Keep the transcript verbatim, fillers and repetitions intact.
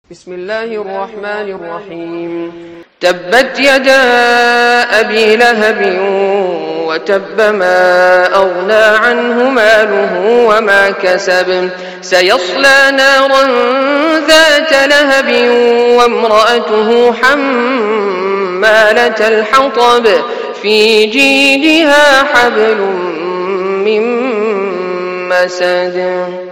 بسم الله الرحمن الرحيم. تبت يدا أبي لهب وتب، ما أغنى عنه ماله وما كسب، سيصلى نارا ذات لهب وامرأته حمالة الحطب، في جيدها حبل من مسد.